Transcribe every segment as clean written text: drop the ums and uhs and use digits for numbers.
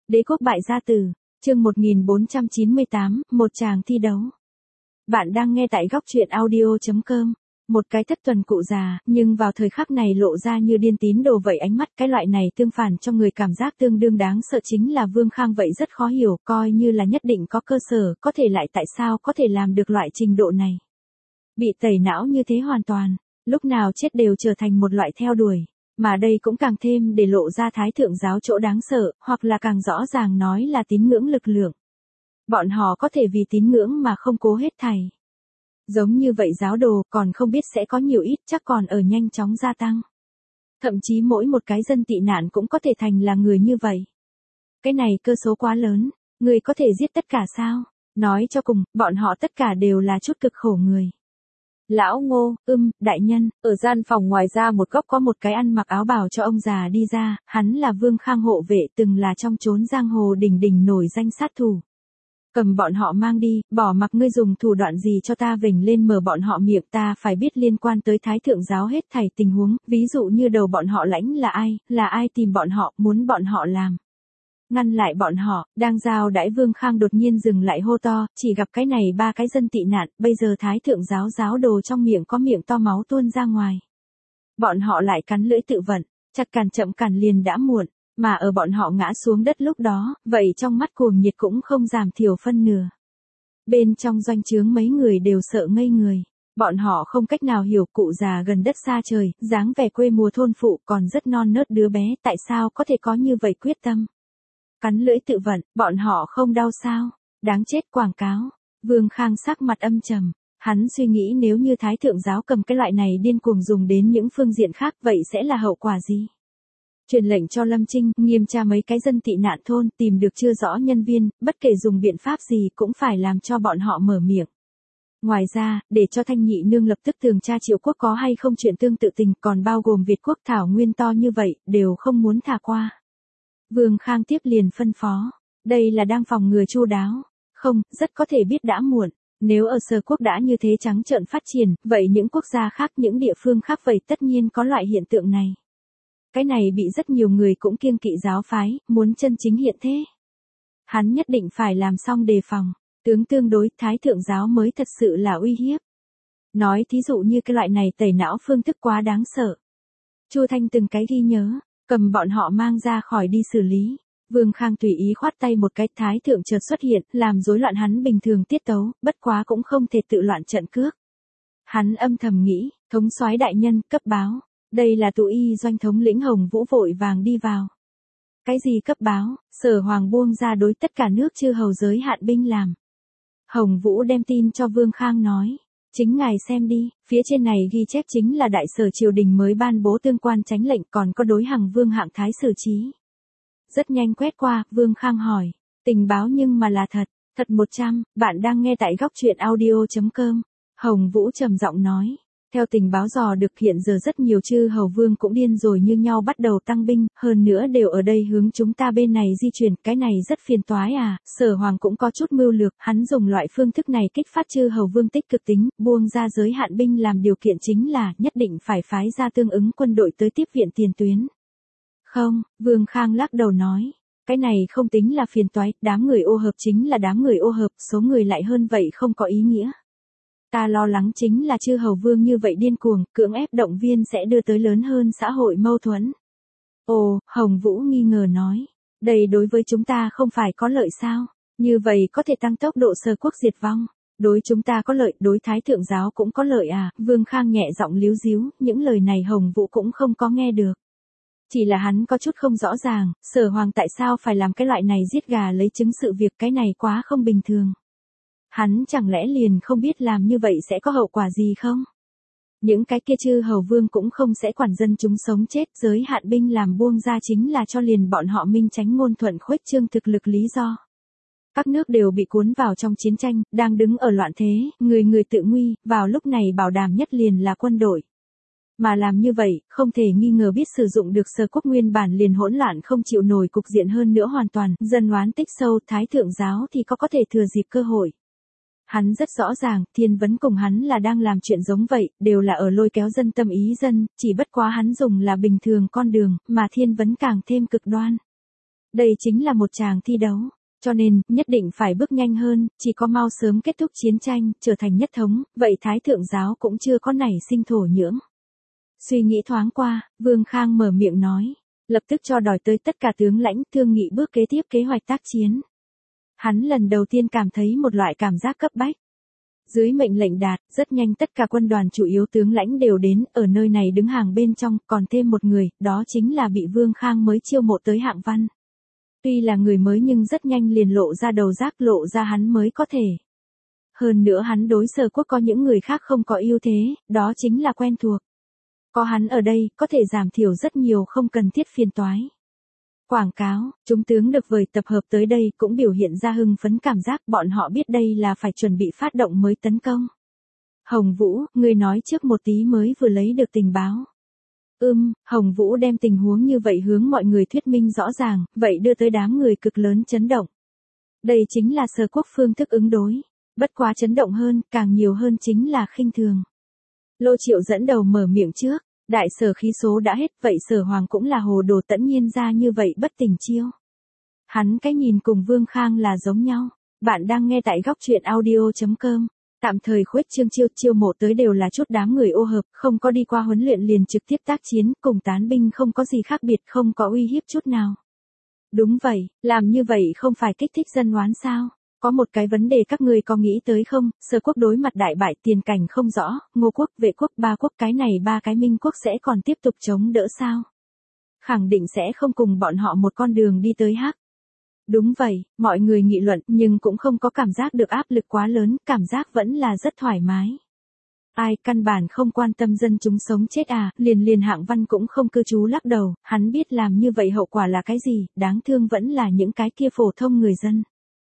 Đế quốc bại gia tử, chương 1498, một chàng thi đấu. Bạn đang nghe tại góc truyện audio.com. Một cái thất tuần cụ già, nhưng vào thời khắc này lộ ra như điên tín đồ vậy, ánh mắt cái loại này tương phản cho người cảm giác tương đương đáng sợ chính là Vương Khang vậy rất khó hiểu, coi như là nhất định có cơ sở, có thể lại tại sao có thể làm được loại trình độ này. Bị tẩy não như thế hoàn toàn, lúc nào chết đều trở thành một loại theo đuổi. Mà đây cũng càng thêm để lộ ra Thái Thượng giáo chỗ đáng sợ, hoặc là càng rõ ràng nói là tín ngưỡng lực lượng. Bọn họ có thể vì tín ngưỡng mà không cố hết thảy. Giống như vậy giáo đồ còn không biết sẽ có nhiều ít, chắc còn ở nhanh chóng gia tăng. Thậm chí mỗi một cái dân tị nạn cũng có thể thành là người như vậy. Cái này cơ số quá lớn, người có thể giết tất cả sao? Nói cho cùng, bọn họ tất cả đều là chút cực khổ người. Lão Ngô, đại nhân, ở gian phòng ngoài ra một góc có một cái ăn mặc áo bào cho ông già đi ra, hắn là Vương Khang hộ vệ, từng là trong chốn giang hồ đỉnh đỉnh nổi danh sát thủ. Cầm bọn họ mang đi, bỏ mặc ngươi dùng thủ đoạn gì cho ta vểnh lên mở bọn họ miệng, ta phải biết liên quan tới Thái Thượng giáo hết thảy tình huống, ví dụ như đầu bọn họ lãnh là ai tìm bọn họ, muốn bọn họ làm. Ngăn lại bọn họ, đang giao đãi Vương Khang đột nhiên dừng lại hô to, chỉ gặp cái này ba cái dân tị nạn, bây giờ Thái Thượng giáo giáo đồ trong miệng có miệng to máu tuôn ra ngoài. Bọn họ lại cắn lưỡi tự vận, chặt cản chậm cản liền đã muộn, mà ở bọn họ ngã xuống đất lúc đó, vậy trong mắt cuồng nhiệt cũng không giảm thiểu phân nửa. Bên trong doanh trướng mấy người đều sợ ngây người. Bọn họ không cách nào hiểu cụ già gần đất xa trời, dáng vẻ quê mùa thôn phụ còn rất non nớt đứa bé, tại sao có thể có như vậy quyết tâm. Cắn lưỡi tự vận, bọn họ không đau sao? Đáng chết quảng cáo. Vương Khang sắc mặt âm trầm. Hắn suy nghĩ nếu như Thái Thượng giáo cầm cái loại này điên cuồng dùng đến những phương diện khác vậy sẽ là hậu quả gì? Truyền lệnh cho Lâm Trinh, nghiêm tra mấy cái dân tị nạn thôn, tìm được chưa rõ nhân viên, bất kể dùng biện pháp gì cũng phải làm cho bọn họ mở miệng. Ngoài ra, để cho Thanh Nhị Nương lập tức tường tra Triệu Quốc có hay không chuyện tương tự tình, còn bao gồm Việt Quốc thảo nguyên to như vậy, đều không muốn thả qua. Vương Khang tiếp liền phân phó, đây là đang phòng ngừa chu đáo, không, rất có thể biết đã muộn, nếu ở Sở Quốc đã như thế trắng trợn phát triển, vậy những quốc gia khác, những địa phương khác vậy tất nhiên có loại hiện tượng này. Cái này bị rất nhiều người cũng kiêng kỵ giáo phái, muốn chân chính hiện thế. Hắn nhất định phải làm xong đề phòng, tướng tương đối, Thái Thượng giáo mới thật sự là uy hiếp. Nói thí dụ như cái loại này tẩy não phương thức quá đáng sợ. Chu Thanh từng cái ghi nhớ. Cầm bọn họ mang ra khỏi đi xử lý. Vương Khang tùy ý khoát tay một cái, Thái Thượng chợt xuất hiện, làm rối loạn hắn bình thường tiết tấu, bất quá cũng không thể tự loạn trận cước. Hắn âm thầm nghĩ, thống soái đại nhân, cấp báo. Đây là Tụ Y doanh thống lĩnh Hồng Vũ vội vàng đi vào. Cái gì cấp báo? Sở Hoàng buông ra đối tất cả nước chư hầu giới hạn binh làm. Hồng Vũ đem tin cho Vương Khang nói. Chính ngài xem đi, phía trên này ghi chép chính là đại sở triều đình mới ban bố tương quan chánh lệnh, còn có đối Hằng Vương hạng thái xử trí. Rất nhanh quét qua, Vương Khang hỏi, tình báo nhưng mà là thật, thật 100, bạn đang nghe tại góc truyện audio.com. Hồng Vũ trầm giọng nói, theo tình báo dò được hiện giờ rất nhiều chư hầu vương cũng điên rồi như nhau bắt đầu tăng binh, hơn nữa đều ở đây hướng chúng ta bên này di chuyển, cái này rất phiền toái à, Sở Hoàng cũng có chút mưu lược, hắn dùng loại phương thức này kích phát chư hầu vương tích cực tính, buông ra giới hạn binh làm điều kiện chính là nhất định phải phái ra tương ứng quân đội tới tiếp viện tiền tuyến. Không, Vương Khang lắc đầu nói, cái này không tính là phiền toái, đám người ô hợp chính là đám người ô hợp, số người lại hơn vậy không có ý nghĩa. Ta lo lắng chính là chư hầu vương như vậy điên cuồng, cưỡng ép động viên sẽ đưa tới lớn hơn xã hội mâu thuẫn. Ồ, Hồng Vũ nghi ngờ nói, đây đối với chúng ta không phải có lợi sao, như vậy có thể tăng tốc độ Sở Quốc diệt vong, đối chúng ta có lợi, đối Thái Thượng giáo cũng có lợi à, Vương Khang nhẹ giọng líu díu, những lời này Hồng Vũ cũng không có nghe được. Chỉ là hắn có chút không rõ ràng, Sở Hoàng tại sao phải làm cái loại này giết gà lấy trứng sự việc, cái này quá không bình thường. Hắn chẳng lẽ liền không biết làm như vậy sẽ có hậu quả gì không? Những cái kia chư hầu vương cũng không sẽ quản dân chúng sống chết, giới hạn binh làm buông ra chính là cho liền bọn họ minh tránh ngôn thuận khuếch trương thực lực lý do. Các nước đều bị cuốn vào trong chiến tranh, đang đứng ở loạn thế, người người tự nguy, vào lúc này bảo đảm nhất liền là quân đội. Mà làm như vậy, không thể nghi ngờ biết sử dụng được Sở Quốc nguyên bản liền hỗn loạn không chịu nổi cục diện hơn nữa hoàn toàn, dân oán tích sâu, Thái Thượng giáo thì có thể thừa dịp cơ hội. Hắn rất rõ ràng, Thiên Vấn cùng hắn là đang làm chuyện giống vậy, đều là ở lôi kéo dân tâm ý dân, chỉ bất quá hắn dùng là bình thường con đường, mà Thiên Vấn càng thêm cực đoan. Đây chính là một tràng thi đấu. Cho nên, nhất định phải bước nhanh hơn, chỉ có mau sớm kết thúc chiến tranh, trở thành nhất thống, vậy Thái Thượng giáo cũng chưa có nảy sinh thổ nhưỡng. Suy nghĩ thoáng qua, Vương Khang mở miệng nói, lập tức cho đòi tới tất cả tướng lãnh thương nghị bước kế tiếp kế hoạch tác chiến. Hắn lần đầu tiên cảm thấy một loại cảm giác cấp bách. Dưới mệnh lệnh đạt, rất nhanh tất cả quân đoàn chủ yếu tướng lãnh đều đến, ở nơi này đứng hàng bên trong, còn thêm một người, đó chính là bị Vương Khang mới chiêu mộ tới Hạng Văn. Tuy là người mới nhưng rất nhanh liền lộ ra đầu giác, lộ ra hắn mới có thể. Hơn nữa hắn đối Sở Quốc có những người khác không có ưu thế, đó chính là quen thuộc. Có hắn ở đây, có thể giảm thiểu rất nhiều không cần thiết phiền toái. Quảng cáo, chúng tướng được vời tập hợp tới đây cũng biểu hiện ra hưng phấn cảm giác bọn họ biết đây là phải chuẩn bị phát động mới tấn công. Hồng Vũ, ngươi nói trước một tí mới vừa lấy được tình báo. Hồng Vũ đem tình huống như vậy hướng mọi người thuyết minh rõ ràng, vậy đưa tới đám người cực lớn chấn động. Đây chính là Sở Quốc phương thức ứng đối, bất quá chấn động hơn, càng nhiều hơn chính là khinh thường. Lô Triệu dẫn đầu mở miệng trước, đại sở khí số đã hết, vậy Sở Hoàng cũng là hồ đồ tẫn nhiên ra như vậy bất tình chiêu. Hắn cái nhìn cùng Vương Khang là giống nhau. Bạn đang nghe tại góc truyện audio.com. Tạm thời khuếch trương chiêu mộ tới đều là chút đám người ô hợp, không có đi qua huấn luyện liền trực tiếp tác chiến, cùng tán binh không có gì khác biệt, không có uy hiếp chút nào. Đúng vậy, làm như vậy không phải kích thích dân oán sao? Có một cái vấn đề các ngươi có nghĩ tới không, Sở Quốc đối mặt đại bại tiền cảnh không rõ, Ngô Quốc, Vệ Quốc, Ba Quốc cái này ba cái Minh Quốc sẽ còn tiếp tục chống đỡ sao? Khẳng định sẽ không cùng bọn họ một con đường đi tới hắc. Đúng vậy, mọi người nghị luận nhưng cũng không có cảm giác được áp lực quá lớn, cảm giác vẫn là rất thoải mái. Ai căn bản không quan tâm dân chúng sống chết à, liền Hạng Văn cũng không cư trú lắc đầu, hắn biết làm như vậy hậu quả là cái gì, đáng thương vẫn là những cái kia phổ thông người dân.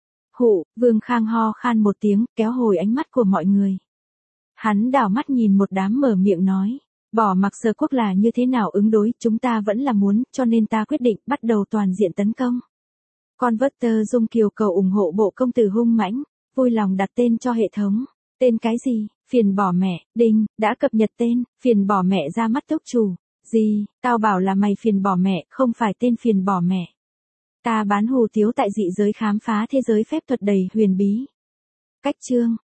Vương Khang ho khan một tiếng, kéo hồi ánh mắt của mọi người. Hắn đảo mắt nhìn một đám mở miệng nói, bỏ mặc Sở Quốc là như thế nào ứng đối, chúng ta vẫn là muốn, cho nên ta quyết định bắt đầu toàn diện tấn công. Converter Dung Kiều cầu ủng hộ bộ công tử hung mãnh, vui lòng đặt tên cho hệ thống. Tên cái gì? Phiền bỏ mẹ, đinh, đã cập nhật tên, phiền bỏ mẹ ra mắt tốc chủ. Gì, tao bảo là mày phiền bỏ mẹ, không phải tên phiền bỏ mẹ. Ta bán hù tiếu tại dị giới khám phá thế giới phép thuật đầy huyền bí. Cách chương.